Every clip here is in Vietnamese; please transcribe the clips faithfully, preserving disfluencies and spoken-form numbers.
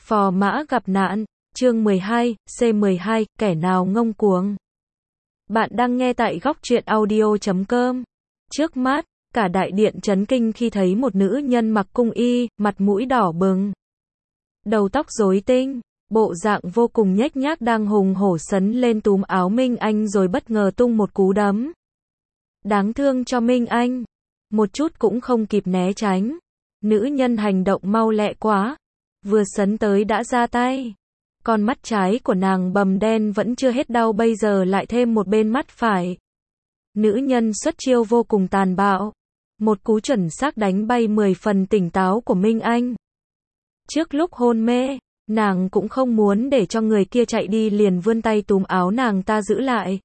Phò mã gặp nạn, chương mười hai, C mười hai, kẻ nào ngông cuồng. Bạn đang nghe tại góc truyện audio chấm com. Trước mắt, cả đại điện chấn kinh khi thấy một nữ nhân mặc cung y, mặt mũi đỏ bừng. Đầu tóc rối tinh, bộ dạng vô cùng nhếch nhác đang hùng hổ sấn lên túm áo Minh Anh rồi bất ngờ tung một cú đấm. Đáng thương cho Minh Anh, một chút cũng không kịp né tránh. Nữ nhân hành động mau lẹ quá, vừa sấn tới đã ra tay. Con mắt trái của nàng bầm đen vẫn chưa hết đau bây giờ lại thêm một bên mắt phải. Nữ nhân xuất chiêu vô cùng tàn bạo. Một cú chuẩn xác đánh bay mười phần tỉnh táo của Minh Anh. Trước lúc hôn mê, nàng cũng không muốn để cho người kia chạy đi liền vươn tay túm áo nàng ta giữ lại.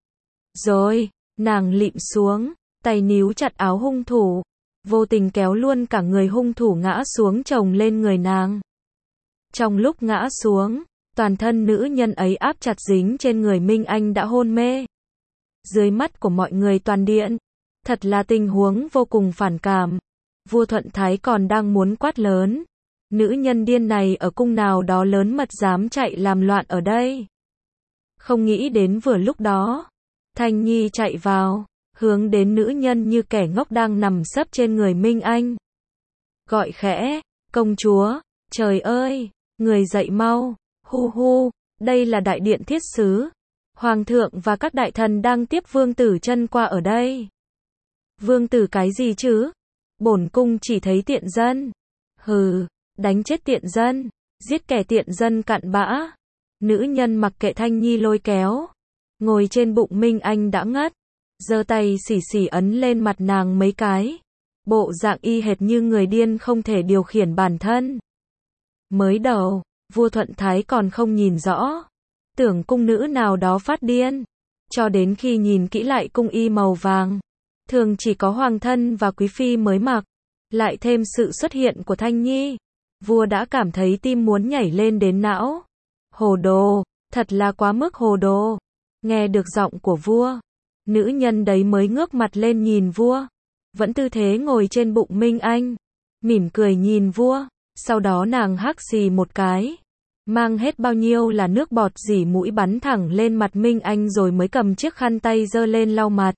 Rồi, nàng lịm xuống, tay níu chặt áo hung thủ, vô tình kéo luôn cả người hung thủ ngã xuống chồng lên người nàng. Trong lúc ngã xuống, toàn thân nữ nhân ấy áp chặt dính trên người Minh Anh đã hôn mê. Dưới mắt của mọi người toàn điện, thật là tình huống vô cùng phản cảm. Vua Thuận Thái còn đang muốn quát lớn. Nữ nhân điên này ở cung nào đó lớn mật dám chạy làm loạn ở đây. Không nghĩ đến vừa lúc đó, Thanh Nhi chạy vào, hướng đến nữ nhân như kẻ ngốc đang nằm sấp trên người Minh Anh. Gọi khẽ, công chúa, trời ơi, người dậy mau, hu hu, đây là đại điện thiết sứ. Hoàng thượng và các đại thần đang tiếp vương tử chân qua ở đây. Vương tử cái gì chứ? Bổn cung chỉ thấy tiện dân. Hừ, đánh chết tiện dân, giết kẻ tiện dân cặn bã. Nữ nhân mặc kệ Thanh Nhi lôi kéo, ngồi trên bụng Minh Anh đã ngất, giơ tay xì xì ấn lên mặt nàng mấy cái. Bộ dạng y hệt như người điên không thể điều khiển bản thân. Mới đầu, vua Thuận Thái còn không nhìn rõ, tưởng cung nữ nào đó phát điên, cho đến khi nhìn kỹ lại cung y màu vàng, thường chỉ có hoàng thân và quý phi mới mặc, lại thêm sự xuất hiện của Thanh Nhi, vua đã cảm thấy tim muốn nhảy lên đến não. Hồ đồ, thật là quá mức hồ đồ. Nghe được giọng của vua, nữ nhân đấy mới ngước mặt lên nhìn vua, vẫn tư thế ngồi trên bụng Minh Anh, mỉm cười nhìn vua, sau đó nàng hắc xì một cái, mang hết bao nhiêu là nước bọt dỉ mũi bắn thẳng lên mặt Minh Anh rồi mới cầm chiếc khăn tay giơ lên lau mặt.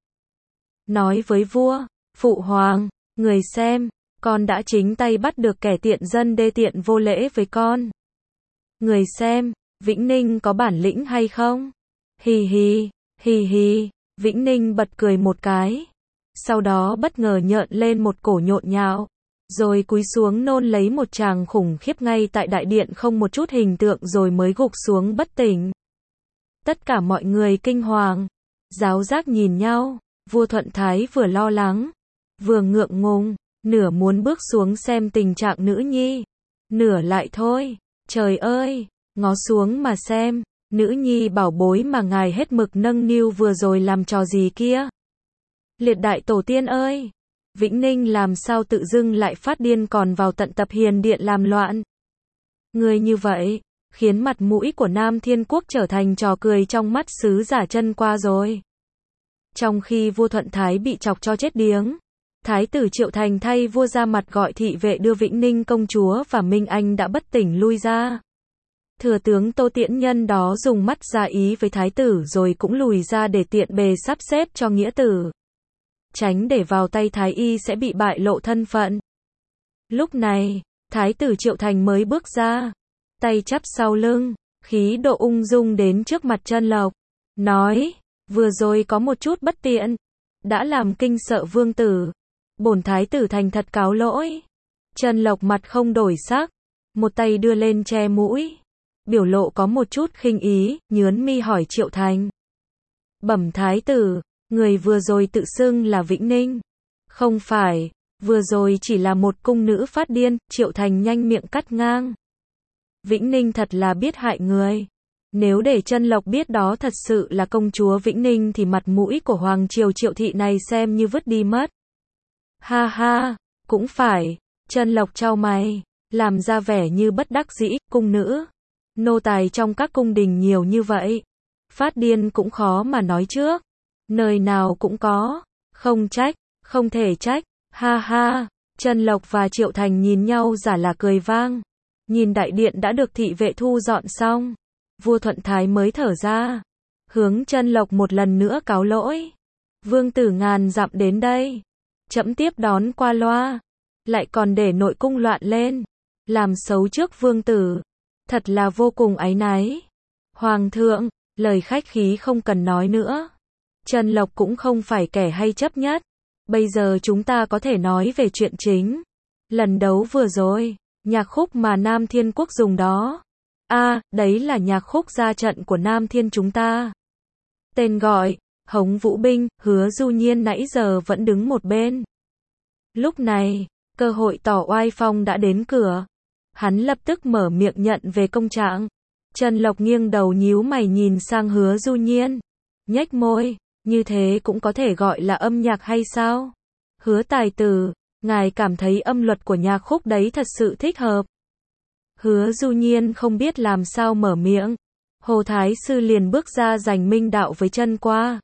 Nói với vua, phụ hoàng, người xem, con đã chính tay bắt được kẻ tiện dân đê tiện vô lễ với con. Người xem, Vĩnh Ninh có bản lĩnh hay không? Hì hì, hì hì, Vĩnh Ninh bật cười một cái. Sau đó bất ngờ nhợn lên một cổ nhộn nhạo, rồi cúi xuống nôn lấy một tràng khủng khiếp ngay tại đại điện không một chút hình tượng rồi mới gục xuống bất tỉnh. Tất cả mọi người kinh hoàng, giáo giác nhìn nhau, vua Thuận Thái vừa lo lắng, vừa ngượng ngùng, nửa muốn bước xuống xem tình trạng nữ nhi, nửa lại thôi, trời ơi, ngó xuống mà xem, nữ nhi bảo bối mà ngài hết mực nâng niu vừa rồi làm trò gì kia. Liệt đại tổ tiên ơi! Vĩnh Ninh làm sao tự dưng lại phát điên còn vào tận tập hiền điện làm loạn. Người như vậy, khiến mặt mũi của Nam Thiên Quốc trở thành trò cười trong mắt sứ giả chân qua rồi. Trong khi vua Thuận Thái bị chọc cho chết điếng, Thái tử Triệu Thành thay vua ra mặt gọi thị vệ đưa Vĩnh Ninh công chúa và Minh Anh đã bất tỉnh lui ra. Thừa tướng Tô Tiễn Nhân đó dùng mắt ra ý với thái tử rồi cũng lùi ra để tiện bề sắp xếp cho nghĩa tử, tránh để vào tay thái y sẽ bị bại lộ thân phận. Lúc này, thái tử Triệu Thành mới bước ra, tay chắp sau lưng, khí độ ung dung đến trước mặt Trân Lộc, nói, vừa rồi có một chút bất tiện, đã làm kinh sợ vương tử, bổn thái tử thành thật cáo lỗi. Trân Lộc mặt không đổi sắc, một tay đưa lên che mũi, biểu lộ có một chút khinh ý, nhướng mi hỏi Triệu Thành. Bẩm thái tử, người vừa rồi tự xưng là Vĩnh Ninh. Không phải, vừa rồi chỉ là một cung nữ phát điên, Triệu Thành nhanh miệng cắt ngang. Vĩnh Ninh thật là biết hại người. Nếu để Trân Lộc biết đó thật sự là công chúa Vĩnh Ninh thì mặt mũi của Hoàng triều Triệu thị này xem như vứt đi mất. Ha ha, cũng phải, Trân Lộc chau mày, làm ra vẻ như bất đắc dĩ, cung nữ. Nô tài trong các cung đình nhiều như vậy, phát điên cũng khó mà nói trước. Nơi nào cũng có, không trách, không thể trách, ha ha. Trân Lộc và Triệu Thành nhìn nhau giả là cười vang. Nhìn đại điện đã được thị vệ thu dọn xong, vua Thuận Thái mới thở ra, hướng Trân Lộc một lần nữa cáo lỗi. Vương tử ngàn dặm đến đây, trẫm tiếp đón qua loa, lại còn để nội cung loạn lên, làm xấu trước vương tử, thật là vô cùng áy náy. Hoàng thượng, lời khách khí không cần nói nữa. Trân Lộc cũng không phải kẻ hay chấp nhất. Bây giờ chúng ta có thể nói về chuyện chính. Lần đấu vừa rồi, nhạc khúc mà Nam Thiên Quốc dùng đó. A, à, đấy là nhạc khúc ra trận của Nam Thiên chúng ta. Tên gọi, Hống Vũ Binh. Hứa Du Nhiên nãy giờ vẫn đứng một bên. Lúc này, cơ hội tỏ oai phong đã đến cửa. Hắn lập tức mở miệng nhận về công trạng. Trân Lộc nghiêng đầu nhíu mày nhìn sang Hứa Du Nhiên, nhếch môi, như thế cũng có thể gọi là âm nhạc hay sao? Hứa tài tử, ngài cảm thấy âm luật của nhạc khúc đấy thật sự thích hợp. Hứa Du Nhiên không biết làm sao mở miệng. Hồ Thái Sư liền bước ra giành minh đạo với Trân Qua.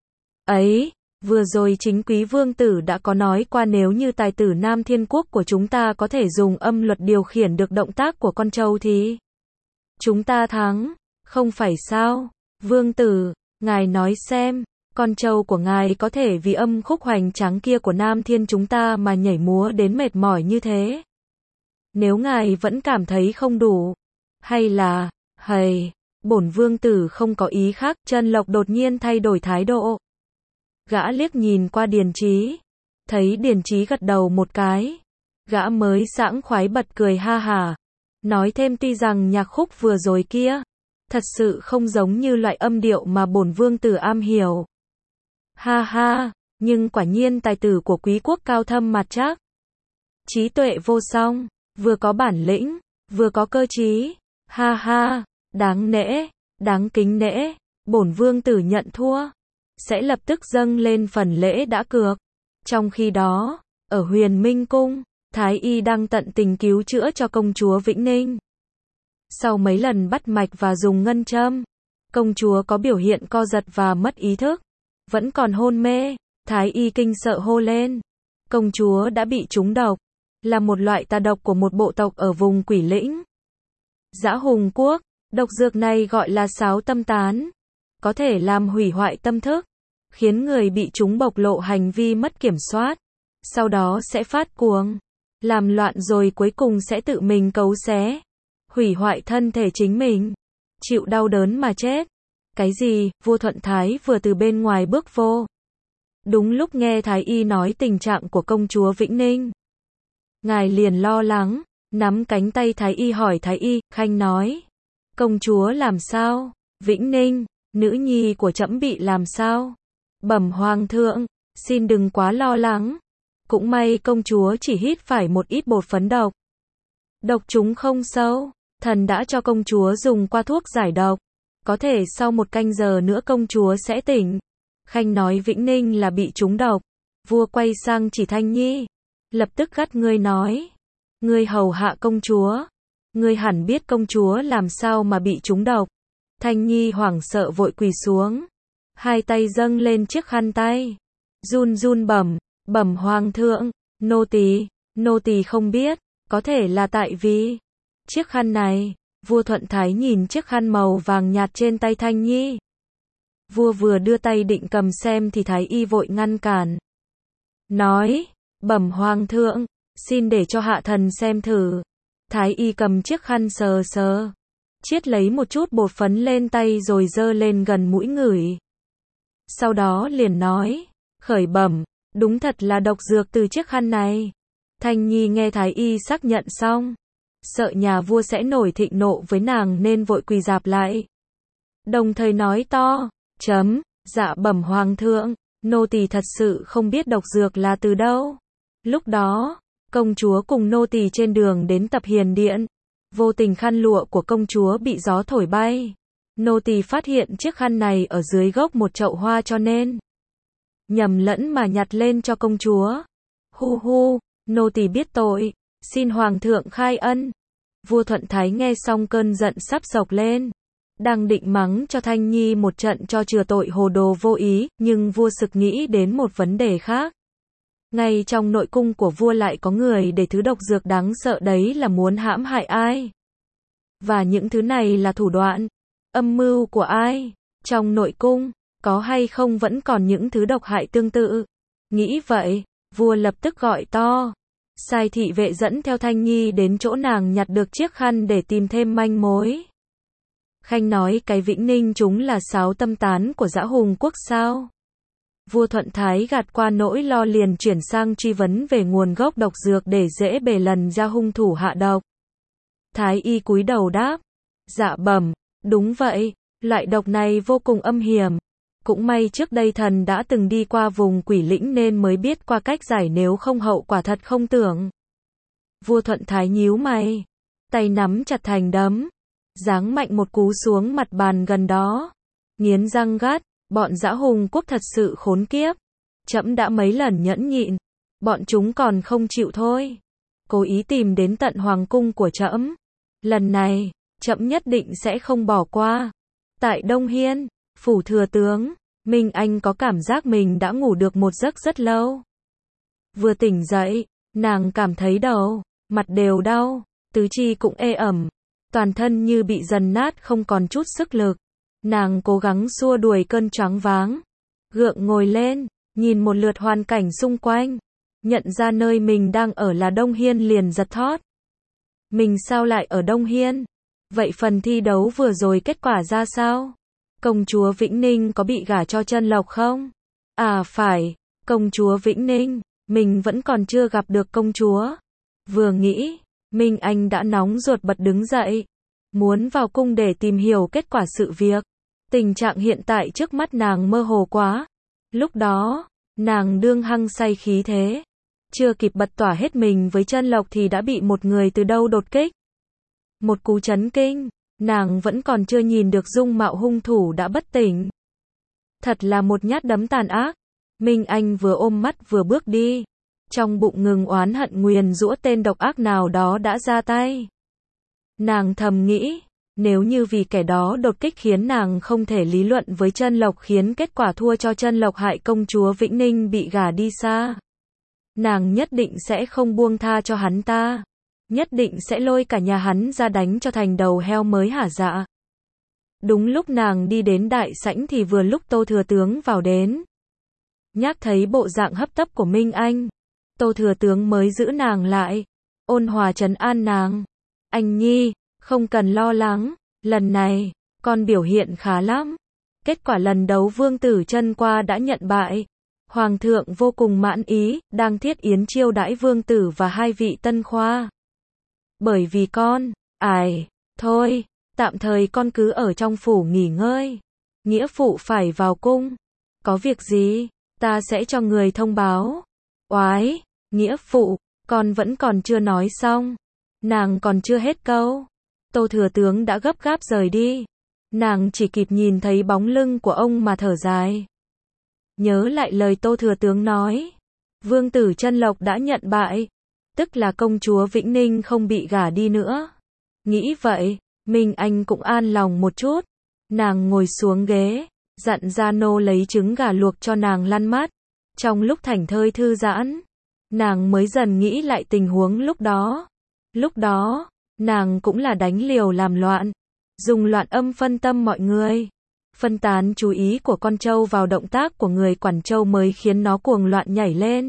Ấy, vừa rồi chính quý vương tử đã có nói qua nếu như tài tử Nam Thiên Quốc của chúng ta có thể dùng âm luật điều khiển được động tác của con trâu thì chúng ta thắng, không phải sao? Vương tử, ngài nói xem, con trâu của ngài có thể vì âm khúc hoành tráng kia của Nam Thiên chúng ta mà nhảy múa đến mệt mỏi như thế. Nếu ngài vẫn cảm thấy không đủ, hay là, hầy, bổn vương tử không có ý khác. Trân Lộc đột nhiên thay đổi thái độ. Gã liếc nhìn qua Điền Chí, thấy Điền Chí gật đầu một cái. Gã mới sảng khoái bật cười ha hả, nói thêm tuy rằng nhạc khúc vừa rồi kia, thật sự không giống như loại âm điệu mà bổn vương tử am hiểu. Ha ha, nhưng quả nhiên tài tử của quý quốc cao thâm mặt chắc. Trí tuệ vô song, vừa có bản lĩnh, vừa có cơ trí. Ha ha, đáng nể, đáng kính nể, bổn vương tử nhận thua, sẽ lập tức dâng lên phần lễ đã cược. Trong khi đó, ở Huyền Minh Cung, Thái Y đang tận tình cứu chữa cho công chúa Vĩnh Ninh. Sau mấy lần bắt mạch và dùng ngân châm, công chúa có biểu hiện co giật và mất ý thức, vẫn còn hôn mê. Thái Y kinh sợ hô lên, công chúa đã bị trúng độc, là một loại tà độc của một bộ tộc ở vùng Quỷ Lĩnh, Dã Hùng Quốc. Độc dược này gọi là sáo tâm tán, có thể làm hủy hoại tâm thức, khiến người bị trúng bộc lộ hành vi mất kiểm soát, sau đó sẽ phát cuồng, làm loạn rồi cuối cùng sẽ tự mình cấu xé, hủy hoại thân thể chính mình, chịu đau đớn mà chết. Cái gì? Vua Thuận Thái vừa từ bên ngoài bước vô. Đúng lúc nghe Thái Y nói tình trạng của công chúa Vĩnh Ninh, ngài liền lo lắng, nắm cánh tay Thái Y hỏi Thái Y. Khanh nói, công chúa làm sao? Vĩnh Ninh, nữ nhi của trẫm bị làm sao? Bẩm hoàng thượng, xin đừng quá lo lắng. Cũng may công chúa chỉ hít phải một ít bột phấn độc. Độc chúng không sâu, thần đã cho công chúa dùng qua thuốc giải độc. Có thể sau một canh giờ nữa công chúa sẽ tỉnh. Khanh nói Vĩnh Ninh là bị trúng độc. Vua quay sang chỉ Thanh Nhi, lập tức gắt ngươi nói, ngươi hầu hạ công chúa, ngươi hẳn biết công chúa làm sao mà bị trúng độc. Thanh Nhi hoảng sợ vội quỳ xuống, hai tay dâng lên chiếc khăn tay, run run bẩm, bẩm hoàng thượng, nô tỳ, nô tỳ không biết, có thể là tại vì chiếc khăn này. Vua Thuận Thái nhìn chiếc khăn màu vàng nhạt trên tay Thanh Nhi. Vua vừa đưa tay định cầm xem thì Thái Y vội ngăn cản, nói, bẩm hoàng thượng, xin để cho hạ thần xem thử. Thái Y cầm chiếc khăn sờ sờ, chiết lấy một chút bột phấn lên tay rồi dơ lên gần mũi ngửi. Sau đó liền nói, khởi bẩm, đúng thật là độc dược từ chiếc khăn này. Thanh Nhi nghe Thái Y xác nhận xong, sợ nhà vua sẽ nổi thịnh nộ với nàng nên vội quỳ rạp lại, đồng thời nói to, chấm, dạ bẩm hoàng thượng, nô tỳ thật sự không biết độc dược là từ đâu. Lúc đó, công chúa cùng nô tỳ trên đường đến Tập Hiền Điện, vô tình khăn lụa của công chúa bị gió thổi bay. Nô tỳ phát hiện chiếc khăn này ở dưới gốc một chậu hoa cho nên nhầm lẫn mà nhặt lên cho công chúa. Hu hu, nô tỳ biết tội, xin hoàng thượng khai ân. Vua Thuận Thái nghe xong cơn giận sắp sộc lên, đang định mắng cho Thanh Nhi một trận cho chừa tội hồ đồ vô ý, nhưng vua sực nghĩ đến một vấn đề khác. Ngay trong nội cung của vua lại có người để thứ độc dược đáng sợ đấy là muốn hãm hại ai? Và những thứ này là thủ đoạn, âm mưu của ai? Trong nội cung, có hay không vẫn còn những thứ độc hại tương tự? Nghĩ vậy, vua lập tức gọi to. Sai thị vệ dẫn theo Thanh Nhi đến chỗ nàng nhặt được chiếc khăn để tìm thêm manh mối. Khanh nói cái Vĩnh Ninh chúng là sáo tâm tán của Dã Hùng quốc sao? Vua Thuận Thái gạt qua nỗi lo liền chuyển sang truy vấn về nguồn gốc độc dược để dễ bề lần ra hung thủ hạ độc. Thái y cúi đầu đáp. Dạ bẩm, đúng vậy, loại độc này vô cùng âm hiểm. Cũng may trước đây thần đã từng đi qua vùng Quỷ Lĩnh nên mới biết qua cách giải, nếu không hậu quả thật không tưởng. Vua Thuận Thái nhíu mày, tay nắm chặt thành đấm, giáng mạnh một cú xuống mặt bàn gần đó, nghiến răng gắt, bọn Dã Hùng quốc thật sự khốn kiếp. Trẫm đã mấy lần nhẫn nhịn, bọn chúng còn không chịu thôi. Cố ý tìm đến tận hoàng cung của trẫm. Lần này, trẫm nhất định sẽ không bỏ qua. Tại Đông Hiên, phủ thừa tướng, Minh Anh có cảm giác mình đã ngủ được một giấc rất lâu. Vừa tỉnh dậy, nàng cảm thấy đầu, mặt đều đau, tứ chi cũng ê ẩm, toàn thân như bị dần nát không còn chút sức lực. Nàng cố gắng xua đuổi cơn choáng váng, gượng ngồi lên, nhìn một lượt hoàn cảnh xung quanh, nhận ra nơi mình đang ở là Đông Hiên liền giật thót. Mình sao lại ở Đông Hiên? Vậy phần thi đấu vừa rồi kết quả ra sao? Công chúa Vĩnh Ninh có bị gả cho Trân Lộc không? À phải, công chúa Vĩnh Ninh, mình vẫn còn chưa gặp được công chúa. Vừa nghĩ, Minh Anh đã nóng ruột bật đứng dậy, muốn vào cung để tìm hiểu kết quả sự việc. Tình trạng hiện tại trước mắt nàng mơ hồ quá. Lúc đó, nàng đương hăng say khí thế, chưa kịp bật tỏa hết mình với Trân Lộc thì đã bị một người từ đâu đột kích. Một cú chấn kinh, nàng vẫn còn chưa nhìn được dung mạo hung thủ đã bất tỉnh. Thật là một nhát đấm tàn ác. Minh Anh vừa ôm mắt vừa bước đi, trong bụng ngừng oán hận nguyền rủa tên độc ác nào đó đã ra tay. Nàng thầm nghĩ, nếu như vì kẻ đó đột kích khiến nàng không thể lý luận với Trân Lộc, khiến kết quả thua cho Trân Lộc hại công chúa Vĩnh Ninh bị gả đi xa, nàng nhất định sẽ không buông tha cho hắn ta. Nhất định sẽ lôi cả nhà hắn ra đánh cho thành đầu heo mới hả dạ. Đúng lúc nàng đi đến đại sảnh thì vừa lúc Tô thừa tướng vào đến. Nhắc thấy bộ dạng hấp tấp của Minh Anh, Tô thừa tướng mới giữ nàng lại, ôn hòa trấn an nàng. Anh Nhi, không cần lo lắng, lần này, con biểu hiện khá lắm. Kết quả lần đấu vương tử Trân qua đã nhận bại. Hoàng thượng vô cùng mãn ý, đang thiết yến chiêu đãi vương tử và hai vị tân khoa. Bởi vì con, ải, thôi, tạm thời con cứ ở trong phủ nghỉ ngơi. Nghĩa phụ phải vào cung. Có việc gì, ta sẽ cho người thông báo. Oái, nghĩa phụ, con vẫn còn chưa nói xong. Nàng còn chưa hết câu. Tô thừa tướng đã gấp gáp rời đi. Nàng chỉ kịp nhìn thấy bóng lưng của ông mà thở dài. Nhớ lại lời Tô thừa tướng nói. Vương tử Trân Lộc đã nhận bại. Tức là công chúa Vĩnh Ninh không bị gả đi nữa. Nghĩ vậy, Minh Anh cũng an lòng một chút. Nàng ngồi xuống ghế, dặn gia nô lấy trứng gà luộc cho nàng lăn mắt. Trong lúc thảnh thơi thư giãn, nàng mới dần nghĩ lại tình huống lúc đó. Lúc đó, nàng cũng là đánh liều làm loạn, dùng loạn âm phân tâm mọi người, phân tán chú ý của con trâu vào động tác của người quản trâu mới khiến nó cuồng loạn nhảy lên.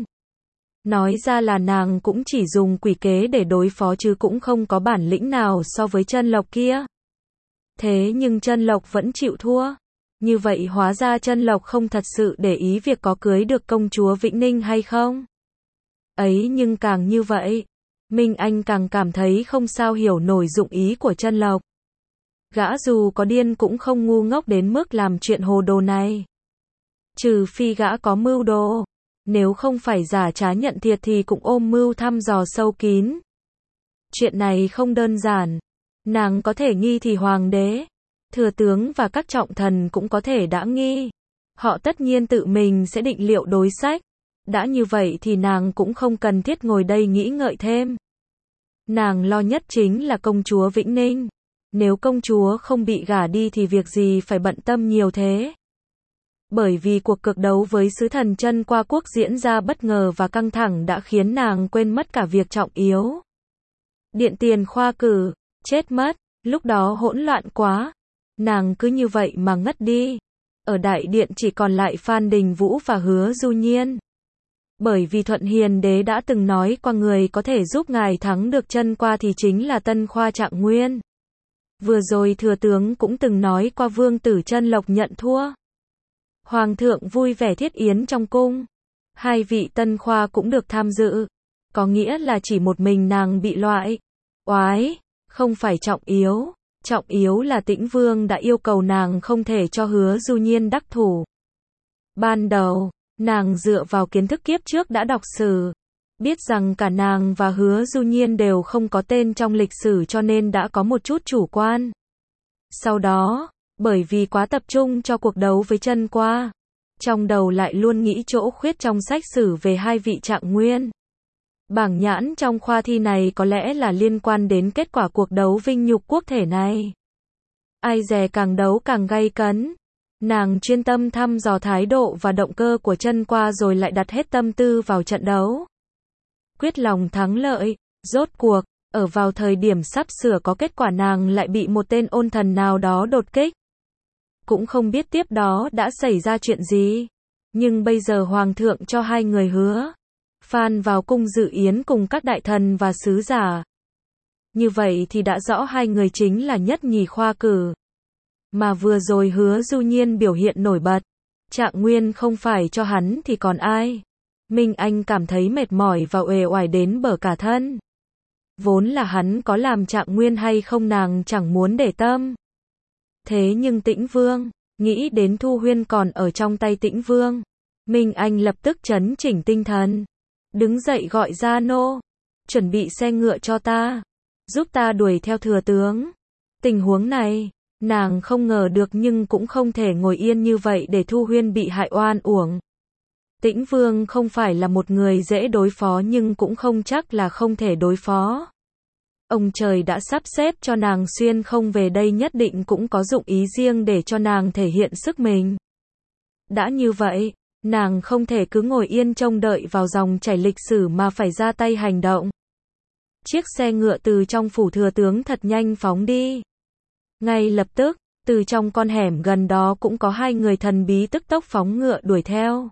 Nói ra là nàng cũng chỉ dùng quỷ kế để đối phó chứ cũng không có bản lĩnh nào so với Trân Lộc kia. Thế nhưng Trân Lộc vẫn chịu thua. Như vậy hóa ra Trân Lộc không thật sự để ý việc có cưới được công chúa Vĩnh Ninh hay không. Ấy nhưng càng như vậy, Minh Anh càng cảm thấy không sao hiểu nổi dụng ý của Trân Lộc. Gã dù có điên cũng không ngu ngốc đến mức làm chuyện hồ đồ này. Trừ phi gã có mưu đồ. Nếu không phải giả trá nhận thiệt thì cũng ôm mưu thăm dò sâu kín. Chuyện này không đơn giản. Nàng có thể nghi thì hoàng đế, thừa tướng và các trọng thần cũng có thể đã nghi. Họ tất nhiên tự mình sẽ định liệu đối sách. Đã như vậy thì nàng cũng không cần thiết ngồi đây nghĩ ngợi thêm. Nàng lo nhất chính là công chúa Vĩnh Ninh. Nếu công chúa không bị gả đi thì việc gì phải bận tâm nhiều thế. Bởi vì cuộc cược đấu với sứ thần Trân qua quốc diễn ra bất ngờ và căng thẳng đã khiến nàng quên mất cả việc trọng yếu. Điện tiền khoa cử, chết mất, Lúc đó hỗn loạn quá, nàng cứ như vậy mà ngất đi. Ở đại điện chỉ còn lại Phan Đình Vũ và Hứa Du Nhiên. Bởi vì Thuận Hiền Đế đã từng nói qua người có thể giúp ngài thắng được Chân Qua thì chính là Tân Khoa Trạng Nguyên. Vừa rồi thừa tướng cũng từng nói qua Vương tử Chân Lộc nhận thua. Hoàng thượng vui vẻ thiết yến trong cung. Hai vị Tân Khoa cũng được tham dự. Có nghĩa là chỉ một mình nàng bị loại. Oái, không phải trọng yếu. Trọng yếu là Tĩnh Vương đã yêu cầu nàng không thể cho Hứa Du Nhiên đắc thủ. Ban đầu, nàng dựa vào kiến thức kiếp trước đã đọc sử. Biết rằng cả nàng và Hứa Du Nhiên đều không có tên trong lịch sử cho nên đã có một chút chủ quan. Sau đó, bởi vì quá tập trung cho cuộc đấu với Chân Qua, trong đầu lại luôn nghĩ chỗ khuyết trong sách sử về hai vị Trạng Nguyên. Bảng nhãn trong khoa thi này có lẽ là liên quan đến kết quả cuộc đấu vinh nhục quốc thể này. Ai dè càng đấu càng gay cấn. Nàng chuyên tâm thăm dò thái độ và động cơ của Chân Qua rồi lại đặt hết tâm tư vào trận đấu. Quyết lòng thắng lợi, rốt cuộc, ở vào thời điểm sắp sửa có kết quả nàng lại bị một tên ôn thần nào đó đột kích. Cũng không biết tiếp đó đã xảy ra chuyện gì. Nhưng bây giờ Hoàng thượng cho hai người hứa. Phan vào cung dự yến cùng các đại thần và sứ giả. Như vậy thì đã rõ hai người chính là nhất nhì khoa cử. Mà vừa rồi Hứa Du Nhiên biểu hiện nổi bật. Trạng Nguyên không phải cho hắn thì còn ai. Minh Anh cảm thấy mệt mỏi và uể oải đến bở cả thân. Vốn là hắn có làm Trạng Nguyên hay không nàng chẳng muốn để tâm. Thế nhưng Tĩnh Vương, nghĩ đến Thu Huyên còn ở trong tay Tĩnh Vương. Minh Anh lập tức trấn chỉnh tinh thần. Đứng dậy gọi gia nô. Chuẩn bị xe ngựa cho ta. Giúp ta đuổi theo thừa tướng. Tình huống này, nàng không ngờ được nhưng cũng không thể ngồi yên như vậy để Thu Huyên bị hại oan uổng. Tĩnh Vương không phải là một người dễ đối phó nhưng cũng không chắc là không thể đối phó. Ông trời đã sắp xếp cho nàng xuyên không về đây nhất định cũng có dụng ý riêng để cho nàng thể hiện sức mình. Đã như vậy, nàng không thể cứ ngồi yên trông đợi vào dòng chảy lịch sử mà phải ra tay hành động. Chiếc xe ngựa từ trong phủ thừa tướng thật nhanh phóng đi. Ngay lập tức, từ trong con hẻm gần đó cũng có hai người thần bí tức tốc phóng ngựa đuổi theo.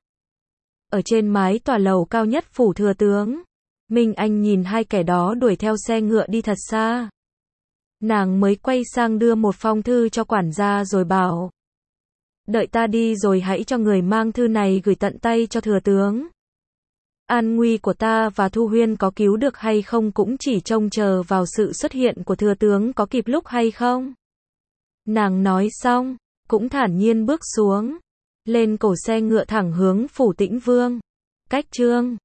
Ở trên mái tòa lầu cao nhất phủ thừa tướng, Minh Anh nhìn hai kẻ đó đuổi theo xe ngựa đi thật xa. Nàng mới quay sang đưa một phong thư cho quản gia rồi bảo. Đợi ta đi rồi hãy cho người mang thư này gửi tận tay cho thừa tướng. An nguy của ta và Thu Huyên có cứu được hay không cũng chỉ trông chờ vào sự xuất hiện của thừa tướng có kịp lúc hay không. Nàng nói xong, cũng thản nhiên bước xuống. Lên cổ xe ngựa thẳng hướng phủ Tĩnh Vương. Cách chương